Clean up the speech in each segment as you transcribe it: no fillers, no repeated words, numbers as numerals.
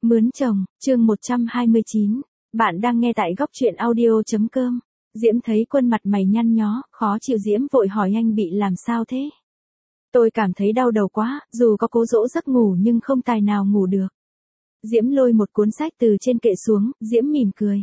Mướn chồng, chương 129. Bạn đang nghe tại góc truyện audio.com. Diễm thấy Quân mặt mày nhăn nhó, khó chịu. Diễm vội hỏi anh bị làm sao thế? Tôi cảm thấy đau đầu quá, dù có cố dỗ giấc ngủ nhưng không tài nào ngủ được. Diễm lôi một cuốn sách từ trên kệ xuống, Diễm mỉm cười.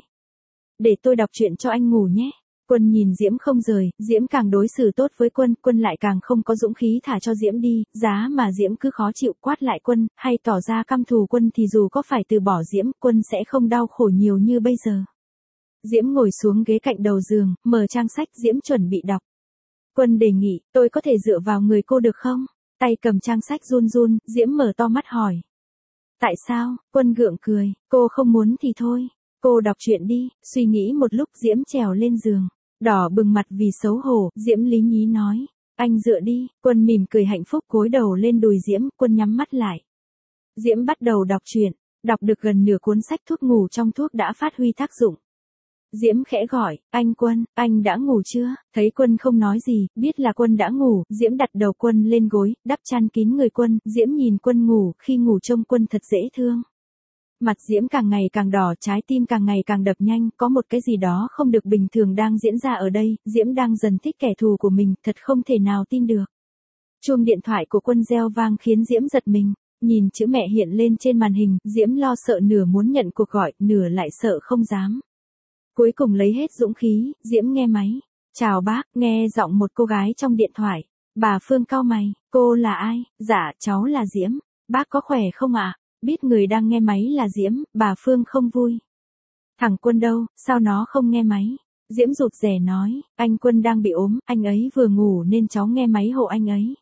Để tôi đọc truyện cho anh ngủ nhé. Quân nhìn Diễm không rời, Diễm càng đối xử tốt với Quân, Quân lại càng không có dũng khí thả cho Diễm đi, giá mà Diễm cứ khó chịu quát lại Quân, hay tỏ ra căm thù Quân thì dù có phải từ bỏ Diễm, Quân sẽ không đau khổ nhiều như bây giờ. Diễm ngồi xuống ghế cạnh đầu giường, mở trang sách, Diễm chuẩn bị đọc. Quân đề nghị, tôi có thể dựa vào người cô được không? Tay cầm trang sách run run, Diễm mở to mắt hỏi. Tại sao? Quân gượng cười, cô không muốn thì thôi. Cô đọc truyện đi. Suy nghĩ một lúc, Diễm trèo lên giường. Đỏ bừng mặt vì xấu hổ, Diễm lý nhí nói. Anh dựa đi. Quân mỉm cười hạnh phúc cúi đầu lên đùi Diễm, Quân nhắm mắt lại. Diễm bắt đầu đọc truyện. Đọc được gần nửa cuốn sách, thuốc ngủ trong thuốc đã phát huy tác dụng. Diễm khẽ gọi, anh Quân, anh đã ngủ chưa? Thấy Quân không nói gì, biết là Quân đã ngủ, Diễm đặt đầu Quân lên gối, đắp chăn kín người Quân, Diễm nhìn Quân ngủ, khi ngủ trông Quân thật dễ thương. Mặt Diễm càng ngày càng đỏ, trái tim càng ngày càng đập nhanh, có một cái gì đó không được bình thường đang diễn ra ở đây, Diễm đang dần thích kẻ thù của mình, thật không thể nào tin được. Chuông điện thoại của Quân reo vang khiến Diễm giật mình, nhìn chữ mẹ hiện lên trên màn hình, Diễm lo sợ nửa muốn nhận cuộc gọi, nửa lại sợ không dám. Cuối cùng lấy hết dũng khí, Diễm nghe máy. Chào bác, nghe giọng một cô gái trong điện thoại. Bà Phương cau mày, cô là ai? Dạ, cháu là Diễm. Bác có khỏe không ạ? Biết người đang nghe máy là Diễm, bà Phương không vui. Thằng Quân đâu, sao nó không nghe máy? Diễm rụt rè nói, anh Quân đang bị ốm, anh ấy vừa ngủ nên cháu nghe máy hộ anh ấy.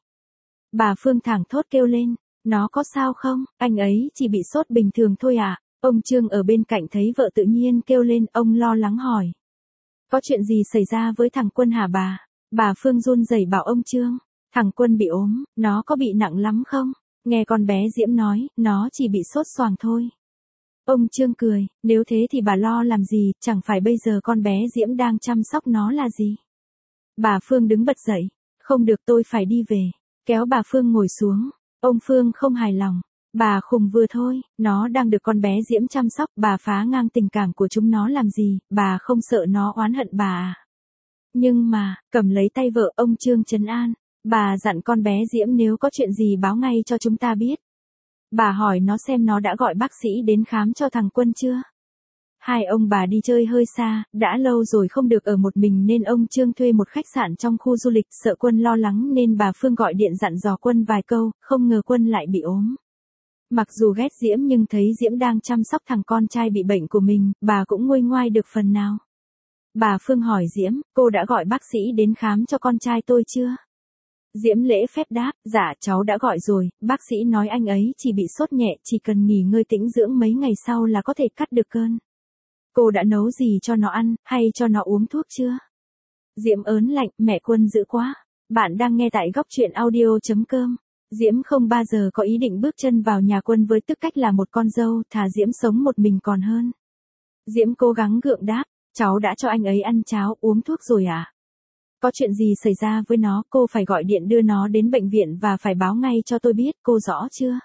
Bà Phương thảng thốt kêu lên, nó có sao không? Anh ấy chỉ bị sốt bình thường thôi ạ. Ông Trương ở bên cạnh thấy vợ tự nhiên kêu lên, ông lo lắng hỏi. Có chuyện gì xảy ra với thằng Quân hả bà? Bà Phương run rẩy bảo ông Trương. Thằng Quân bị ốm, nó có bị nặng lắm không? Nghe con bé Diễm nói, nó chỉ bị sốt xoàng thôi. Ông Trương cười, nếu thế thì bà lo làm gì, chẳng phải bây giờ con bé Diễm đang chăm sóc nó là gì? Bà Phương đứng bật dậy, không được tôi phải đi về, kéo bà Phương ngồi xuống. Ông Phương không hài lòng. Bà khùng vừa thôi, nó đang được con bé Diễm chăm sóc, bà phá ngang tình cảm của chúng nó làm gì, bà không sợ nó oán hận bà à? Nhưng mà, cầm lấy tay vợ, ông Trương trấn an, bà dặn con bé Diễm nếu có chuyện gì báo ngay cho chúng ta biết. Bà hỏi nó xem nó đã gọi bác sĩ đến khám cho thằng Quân chưa? Hai ông bà đi chơi hơi xa, đã lâu rồi không được ở một mình nên ông Trương thuê một khách sạn trong khu du lịch, sợ Quân lo lắng nên bà Phương gọi điện dặn dò Quân vài câu, không ngờ Quân lại bị ốm. Mặc dù ghét Diễm nhưng thấy Diễm đang chăm sóc thằng con trai bị bệnh của mình, bà cũng nguôi ngoai được phần nào. Bà Phương hỏi Diễm, cô đã gọi bác sĩ đến khám cho con trai tôi chưa? Diễm lễ phép đáp, dạ cháu đã gọi rồi, bác sĩ nói anh ấy chỉ bị sốt nhẹ, chỉ cần nghỉ ngơi tĩnh dưỡng mấy ngày sau là có thể cắt được cơn. Cô đã nấu gì cho nó ăn, hay cho nó uống thuốc chưa? Diễm ớn lạnh, mẹ Quân dữ quá. Bạn đang nghe tại góc truyện audio.com. Diễm không bao giờ có ý định bước chân vào nhà Quân với tư cách là một con dâu, thà Diễm sống một mình còn hơn. Diễm cố gắng gượng đáp, cháu đã cho anh ấy ăn cháo, uống thuốc rồi à? Có chuyện gì xảy ra với nó, cô phải gọi điện đưa nó đến bệnh viện và phải báo ngay cho tôi biết, cô rõ chưa?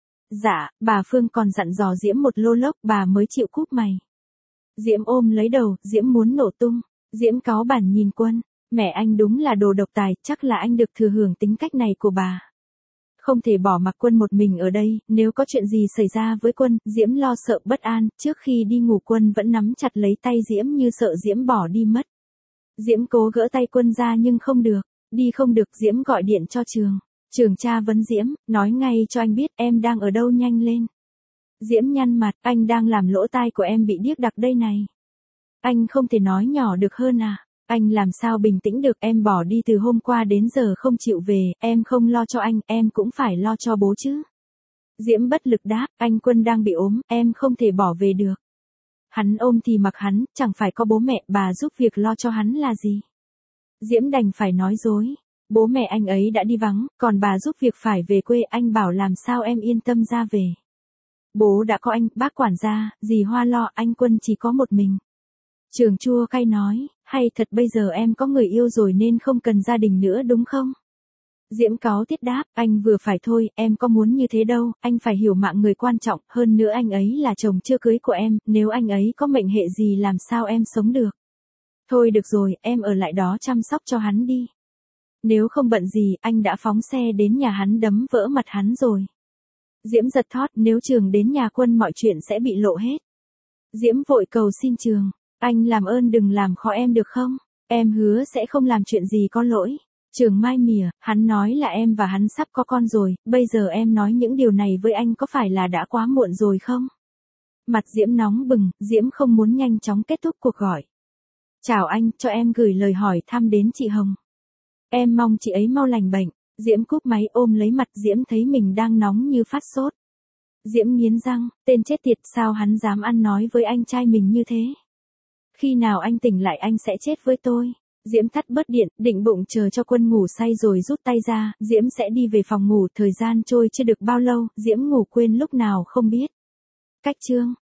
Dạ, bà Phương còn dặn dò Diễm một lô lốc, bà mới chịu cúp mày. Diễm ôm lấy đầu, Diễm muốn nổ tung. Diễm cáu bẳn nhìn Quân, mẹ anh đúng là đồ độc tài, chắc là anh được thừa hưởng tính cách này của bà. Không thể bỏ mặc Quân một mình ở đây, nếu có chuyện gì xảy ra với Quân, Diễm lo sợ bất an, trước khi đi ngủ Quân vẫn nắm chặt lấy tay Diễm như sợ Diễm bỏ đi mất. Diễm cố gỡ tay Quân ra nhưng không được, đi không được, Diễm gọi điện cho Trường. Trường tra vấn Diễm, nói ngay cho anh biết em đang ở đâu nhanh lên. Diễm nhăn mặt, anh đang làm lỗ tai của em bị điếc đặc đây này. Anh không thể nói nhỏ được hơn à? Anh làm sao bình tĩnh được, em bỏ đi từ hôm qua đến giờ không chịu về, em không lo cho anh, em cũng phải lo cho bố chứ. Diễm bất lực đáp, anh Quân đang bị ốm, em không thể bỏ về được. Hắn ôm thì mặc hắn, chẳng phải có bố mẹ, bà giúp việc lo cho hắn là gì. Diễm đành phải nói dối, bố mẹ anh ấy đã đi vắng, còn bà giúp việc phải về quê, anh bảo làm sao em yên tâm ra về. Bố đã có anh, bác quản gia, dì Hoa lo, anh Quân chỉ có một mình. Trường chua cay nói, hay thật bây giờ em có người yêu rồi nên không cần gia đình nữa đúng không? Diễm cáu tiết đáp, anh vừa phải thôi, em có muốn như thế đâu, anh phải hiểu mạng người quan trọng, hơn nữa anh ấy là chồng chưa cưới của em, nếu anh ấy có mệnh hệ gì làm sao em sống được. Thôi được rồi, em ở lại đó chăm sóc cho hắn đi. Nếu không bận gì, anh đã phóng xe đến nhà hắn đấm vỡ mặt hắn rồi. Diễm giật thót, nếu Trường đến nhà Quân mọi chuyện sẽ bị lộ hết. Diễm vội cầu xin Trường, anh làm ơn đừng làm khó em được không? Em hứa sẽ không làm chuyện gì có lỗi. Trường mai mỉa, hắn nói là em và hắn sắp có con rồi, bây giờ em nói những điều này với anh có phải là đã quá muộn rồi không? Mặt Diễm nóng bừng, Diễm không muốn nhanh chóng kết thúc cuộc gọi. Chào anh, cho em gửi lời hỏi thăm đến chị Hồng. Em mong chị ấy mau lành bệnh. Diễm cúp máy ôm lấy mặt, Diễm thấy mình đang nóng như phát sốt. Diễm nghiến răng, tên chết tiệt, sao hắn dám ăn nói với anh trai mình như thế? Khi nào anh tỉnh lại anh sẽ chết với tôi. Diễm tắt bớt điện, định bụng chờ cho Quân ngủ say rồi rút tay ra, Diễm sẽ đi về phòng ngủ, thời gian trôi chưa được bao lâu, Diễm ngủ quên lúc nào không biết. Cách chương